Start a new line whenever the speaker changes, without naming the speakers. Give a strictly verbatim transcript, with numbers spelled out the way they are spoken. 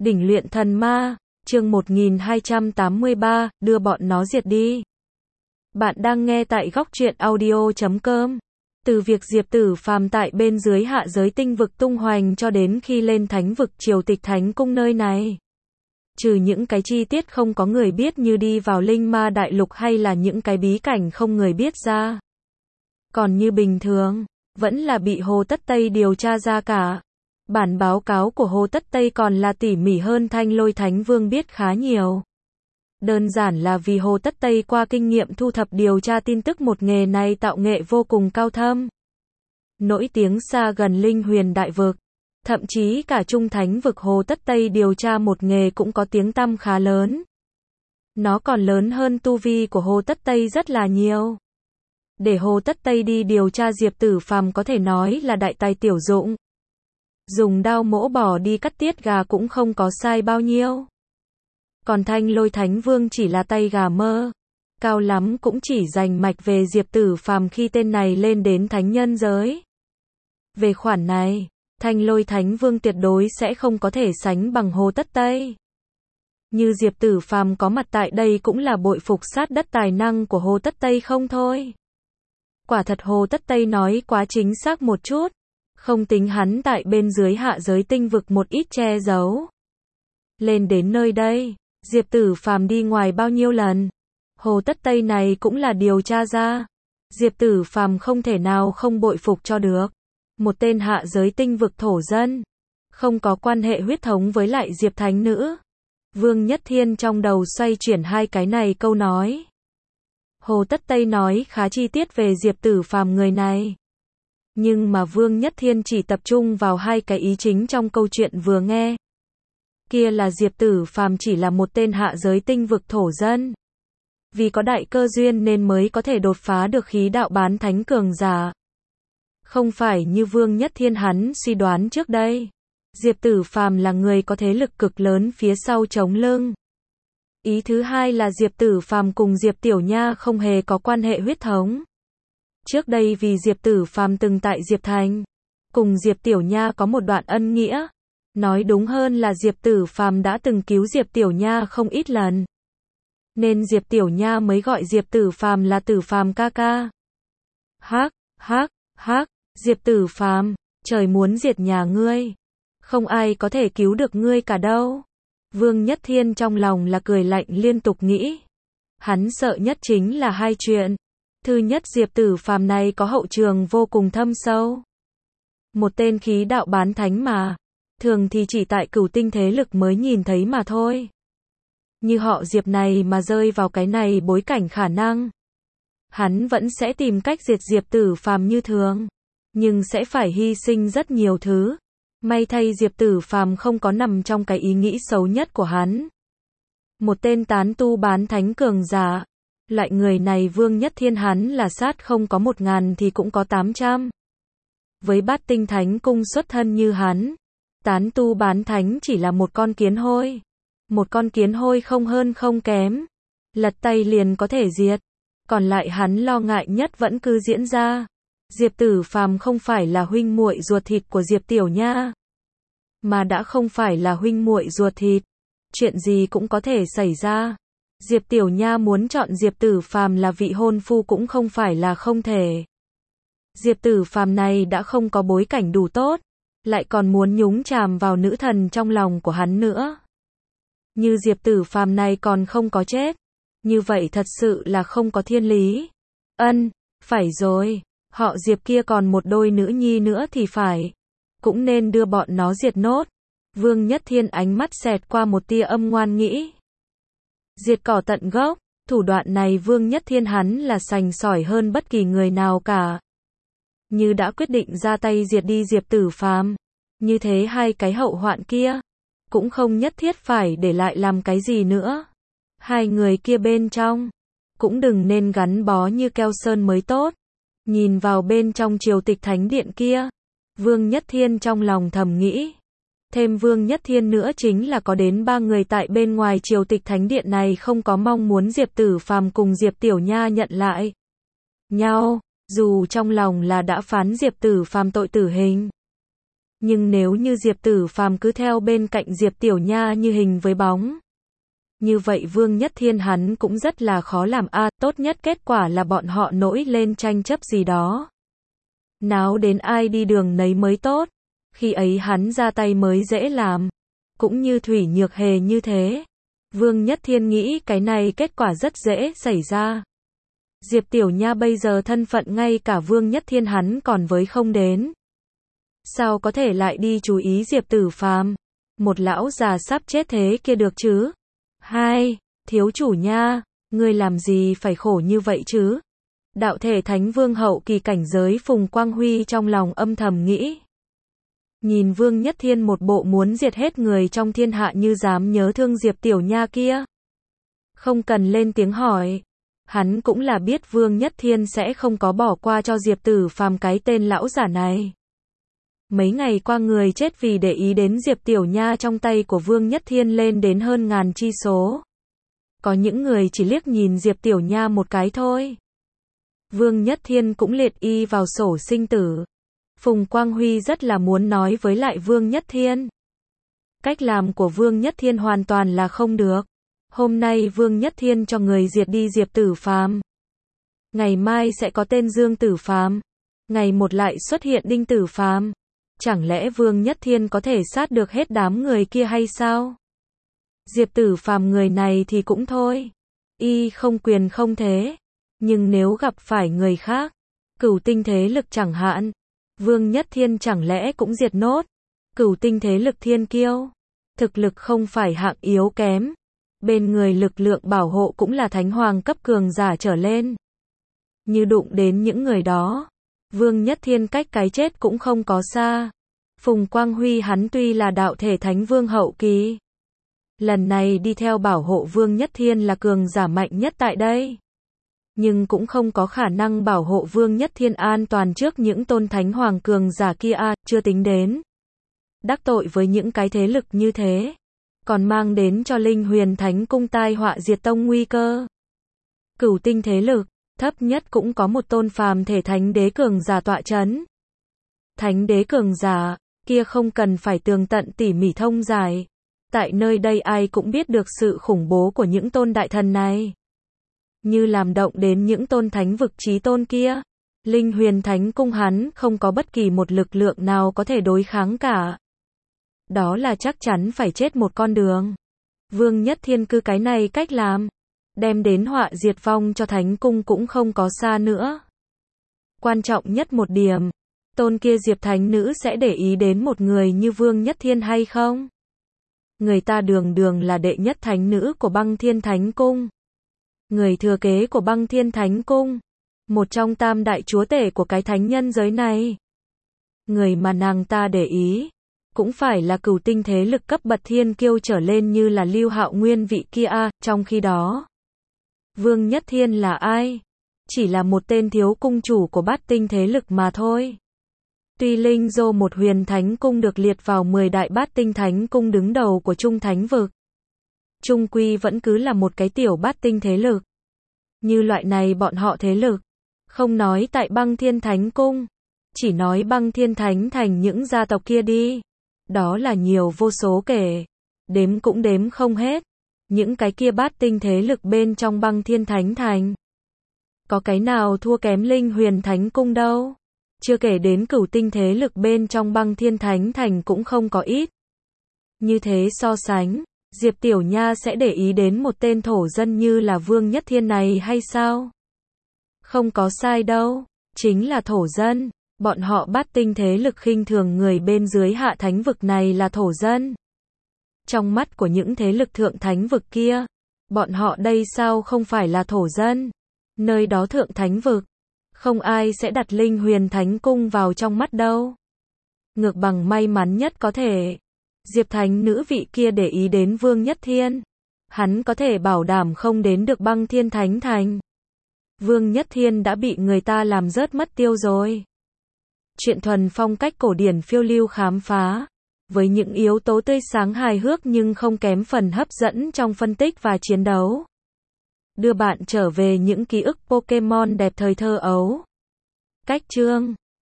Đỉnh luyện thần ma, chương một nghìn hai trăm tám mươi ba, đưa bọn nó diệt đi. Bạn đang nghe tại góc truyện audio chấm com. Từ việc Diệp Tử Phàm tại bên dưới hạ giới tinh vực tung hoành cho đến khi lên thánh vực triều tịch thánh cung nơi này. Trừ những cái chi tiết không có người biết như đi vào linh ma đại lục hay là những cái bí cảnh không người biết ra. Còn như bình thường, vẫn là bị Hồ Tất Tây điều tra ra cả. Bản báo cáo của Hồ Tất Tây còn là tỉ mỉ hơn Thanh Lôi Thánh Vương biết khá nhiều. Đơn giản là vì Hồ Tất Tây qua kinh nghiệm thu thập điều tra tin tức một nghề này tạo nghệ vô cùng cao thâm. Nổi tiếng xa gần linh huyền đại vực. Thậm chí cả trung thánh vực Hồ Tất Tây điều tra một nghề cũng có tiếng tăm khá lớn. Nó còn lớn hơn tu vi của Hồ Tất Tây rất là nhiều. Để Hồ Tất Tây đi điều tra Diệp Tử Phàm có thể nói là đại tài tiểu dụng. Dùng đao mổ bỏ đi cắt tiết gà cũng không có sai bao nhiêu. Còn Thanh Lôi Thánh Vương chỉ là tay gà mơ. Cao lắm cũng chỉ giành mạch về Diệp Tử Phàm khi tên này lên đến thánh nhân giới. Về khoản này, Thanh Lôi Thánh Vương tuyệt đối sẽ không có thể sánh bằng Hồ Tất Tây. Như Diệp Tử Phàm có mặt tại đây cũng là bội phục sát đất tài năng của Hồ Tất Tây không thôi. Quả thật Hồ Tất Tây nói quá chính xác một chút. Không tính hắn tại bên dưới hạ giới tinh vực một ít che giấu. Lên đến nơi đây, Diệp Tử Phàm đi ngoài bao nhiêu lần. Hồ Tất Tây này cũng là điều tra ra. Diệp Tử Phàm không thể nào không bội phục cho được. Một tên hạ giới tinh vực thổ dân. Không có quan hệ huyết thống với lại Diệp Thánh Nữ. Vương Nhất Thiên trong đầu xoay chuyển hai cái này câu nói. Hồ Tất Tây nói khá chi tiết về Diệp Tử Phàm người này. Nhưng mà Vương Nhất Thiên chỉ tập trung vào hai cái ý chính trong câu chuyện vừa nghe. Kia là Diệp Tử Phàm chỉ là một tên hạ giới tinh vực thổ dân. Vì có đại cơ duyên nên mới có thể đột phá được khí đạo bán thánh cường giả. Không phải như Vương Nhất Thiên hắn suy đoán trước đây. Diệp Tử Phàm là người có thế lực cực lớn phía sau chống lưng. Ý thứ hai là Diệp Tử Phàm cùng Diệp Tiểu Nha không hề có quan hệ huyết thống. Trước đây vì Diệp Tử Phàm từng tại Diệp Thành, cùng Diệp Tiểu Nha có một đoạn ân nghĩa. Nói đúng hơn là Diệp Tử Phàm đã từng cứu Diệp Tiểu Nha không ít lần. Nên Diệp Tiểu Nha mới gọi Diệp Tử Phàm là Tử Phàm ca ca. Hắc, hắc, hắc, Diệp Tử Phàm, trời muốn diệt nhà ngươi. Không ai có thể cứu được ngươi cả đâu. Vương Nhất Thiên trong lòng là cười lạnh liên tục nghĩ. Hắn sợ nhất chính là hai chuyện. Thứ nhất, Diệp Tử Phàm này có hậu trường vô cùng thâm sâu. Một tên khí đạo bán thánh mà. Thường thì chỉ tại cửu tinh thế lực mới nhìn thấy mà thôi. Như họ Diệp này mà rơi vào cái này bối cảnh khả năng. Hắn vẫn sẽ tìm cách diệt Diệp Tử Phàm như thường. Nhưng sẽ phải hy sinh rất nhiều thứ. May thay Diệp Tử Phàm không có nằm trong cái ý nghĩ xấu nhất của hắn. Một tên tán tu bán thánh cường giả. Loại người này Vương Nhất Thiên hắn là sát không có một ngàn thì cũng có tám trăm. Với bát tinh thánh cung xuất thân như hắn, tán tu bán thánh chỉ là một con kiến hôi. Một con kiến hôi không hơn không kém. Lật tay liền có thể diệt. Còn lại hắn lo ngại nhất vẫn cứ diễn ra. Diệp Tử Phàm không phải là huynh muội ruột thịt của Diệp Tiểu Nha. Mà đã không phải là huynh muội ruột thịt. Chuyện gì cũng có thể xảy ra. Diệp Tiểu Nha muốn chọn Diệp Tử Phàm là vị hôn phu cũng không phải là không thể. Diệp Tử Phàm này đã không có bối cảnh đủ tốt, lại còn muốn nhúng chàm vào nữ thần trong lòng của hắn nữa. Như Diệp Tử Phàm này còn không có chết, như vậy thật sự là không có thiên lý. Ân, phải rồi, họ Diệp kia còn một đôi nữ nhi nữa thì phải, cũng nên đưa bọn nó diệt nốt. Vương Nhất Thiên ánh mắt xẹt qua một tia âm ngoan nghĩ. Diệt cỏ tận gốc, thủ đoạn này Vương Nhất Thiên hắn là sành sỏi hơn bất kỳ người nào cả. Như đã quyết định ra tay diệt đi Diệp Tử Phàm, như thế hai cái hậu hoạn kia, cũng không nhất thiết phải để lại làm cái gì nữa. Hai người kia bên trong, cũng đừng nên gắn bó như keo sơn mới tốt. Nhìn vào bên trong triều tịch thánh điện kia, Vương Nhất Thiên trong lòng thầm nghĩ. Thêm Vương Nhất Thiên nữa chính là có đến ba người tại bên ngoài triều tịch thánh điện này không có mong muốn Diệp Tử Phàm cùng Diệp Tiểu Nha nhận lại nhau, dù trong lòng là đã phán Diệp Tử Phàm tội tử hình. Nhưng nếu như Diệp Tử Phàm cứ theo bên cạnh Diệp Tiểu Nha như hình với bóng, như vậy Vương Nhất Thiên hắn cũng rất là khó làm a, à, tốt nhất kết quả là bọn họ nổi lên tranh chấp gì đó. Náo đến ai đi đường nấy mới tốt, khi ấy hắn ra tay mới dễ làm. Cũng như Thủy Nhược Hề như thế. Vương Nhất Thiên nghĩ cái này kết quả rất dễ xảy ra. Diệp Tiểu Nha bây giờ thân phận ngay cả Vương Nhất Thiên hắn còn với không đến. Sao có thể lại đi chú ý Diệp Tử Phàm? Một lão già sắp chết thế kia được chứ? Hai, thiếu chủ nha, ngươi làm gì phải khổ như vậy chứ? Đạo thể Thánh Vương hậu kỳ cảnh giới Phùng Quang Huy trong lòng âm thầm nghĩ. Nhìn Vương Nhất Thiên một bộ muốn diệt hết người trong thiên hạ như dám nhớ thương Diệp Tiểu Nha kia. Không cần lên tiếng hỏi. Hắn cũng là biết Vương Nhất Thiên sẽ không có bỏ qua cho Diệp Tử Phàm cái tên lão giả này. Mấy ngày qua người chết vì để ý đến Diệp Tiểu Nha trong tay của Vương Nhất Thiên lên đến hơn ngàn chi số. Có những người chỉ liếc nhìn Diệp Tiểu Nha một cái thôi. Vương Nhất Thiên cũng liệt y vào sổ sinh tử. Phùng Quang Huy rất là muốn nói với lại Vương Nhất Thiên. Cách làm của Vương Nhất Thiên hoàn toàn là không được. Hôm nay Vương Nhất Thiên cho người diệt đi Diệp Tử Phàm. Ngày mai sẽ có tên Dương Tử Phàm. Ngày một lại xuất hiện Đinh Tử Phàm. Chẳng lẽ Vương Nhất Thiên có thể sát được hết đám người kia hay sao? Diệp Tử Phàm người này thì cũng thôi. Y không quyền không thế. Nhưng nếu gặp phải người khác, Cửu tinh thế lực chẳng hạn, Vương Nhất Thiên chẳng lẽ cũng diệt nốt. Cửu tinh thế lực thiên kiêu. Thực lực không phải hạng yếu kém. Bên người lực lượng bảo hộ cũng là thánh hoàng cấp cường giả trở lên. Như đụng đến những người đó, Vương Nhất Thiên cách cái chết cũng không có xa. Phùng Quang Huy hắn tuy là đạo thể Thánh Vương hậu kỳ, lần này đi theo bảo hộ Vương Nhất Thiên là cường giả mạnh nhất tại đây. Nhưng cũng không có khả năng bảo hộ Vương Nhất Thiên an toàn trước những tôn thánh hoàng cường giả kia a, chưa tính đến đắc tội với những cái thế lực như thế, còn mang đến cho Linh Huyền Thánh Cung tai họa diệt tông nguy cơ. Cửu tinh thế lực, thấp nhất cũng có một tôn phàm thể thánh đế cường giả tọa chấn. Thánh đế cường giả, kia không cần phải tường tận tỉ mỉ thông giải. Tại nơi đây ai cũng biết được sự khủng bố của những tôn đại thần này. Như làm động đến những tôn thánh vực chí tôn kia. Linh Huyền Thánh Cung hắn không có bất kỳ một lực lượng nào có thể đối kháng cả. Đó là chắc chắn phải chết một con đường. Vương Nhất Thiên cứ cái này cách làm, đem đến họa diệt vong cho Thánh Cung cũng không có xa nữa. Quan trọng nhất một điểm, tôn kia Diệp Thánh Nữ sẽ để ý đến một người như Vương Nhất Thiên hay không? Người ta đường đường là đệ nhất thánh nữ của Băng Thiên Thánh Cung. Người thừa kế của Băng Thiên Thánh Cung. Một trong tam đại chúa tể của cái thánh nhân giới này. Người mà nàng ta để ý, cũng phải là cửu tinh thế lực cấp bậc thiên kiêu trở lên như là Lưu Hạo Nguyên vị kia a, trong khi đó. Vương Nhất Thiên là ai? Chỉ là một tên thiếu cung chủ của bát tinh thế lực mà thôi. Tuy Linh Dô một huyền thánh cung được liệt vào mười đại bát tinh thánh cung đứng đầu của Trung Thánh vực, chung quy vẫn cứ là một cái tiểu bát tinh thế lực. Như loại này bọn họ thế lực, không nói tại Băng Thiên Thánh Cung, chỉ nói Băng Thiên Thánh thành những gia tộc kia đi. Đó là nhiều vô số kể, đếm cũng đếm không hết. Những cái kia bát tinh thế lực bên trong Băng Thiên Thánh thành, có cái nào thua kém Linh Huyền Thánh Cung đâu. Chưa kể đến cửu tinh thế lực bên trong Băng Thiên Thánh thành cũng không có ít. Như thế so sánh, Diệp Tiểu Nha sẽ để ý đến một tên thổ dân như là Vương Nhất Thiên này hay sao? Không có sai đâu, chính là thổ dân. Bọn họ bát tinh thế lực khinh thường người bên dưới hạ thánh vực này là thổ dân. Trong mắt của những thế lực thượng thánh vực kia, bọn họ đây sao không phải là thổ dân? Nơi đó thượng thánh vực, không ai sẽ đặt Linh Huyền Thánh Cung vào trong mắt đâu. Ngược bằng may mắn nhất có thể, Diệp Thánh Nữ vị kia để ý đến Vương Nhất Thiên, hắn có thể bảo đảm không đến được Băng Thiên Thánh thành. Vương Nhất Thiên đã bị người ta làm rớt mất tiêu rồi. Chuyện thuần phong cách cổ điển phiêu lưu khám phá, với những yếu tố tươi sáng hài hước nhưng không kém phần hấp dẫn trong phân tích và chiến đấu. Đưa bạn trở về những ký ức Pokemon đẹp thời thơ ấu. Cách chương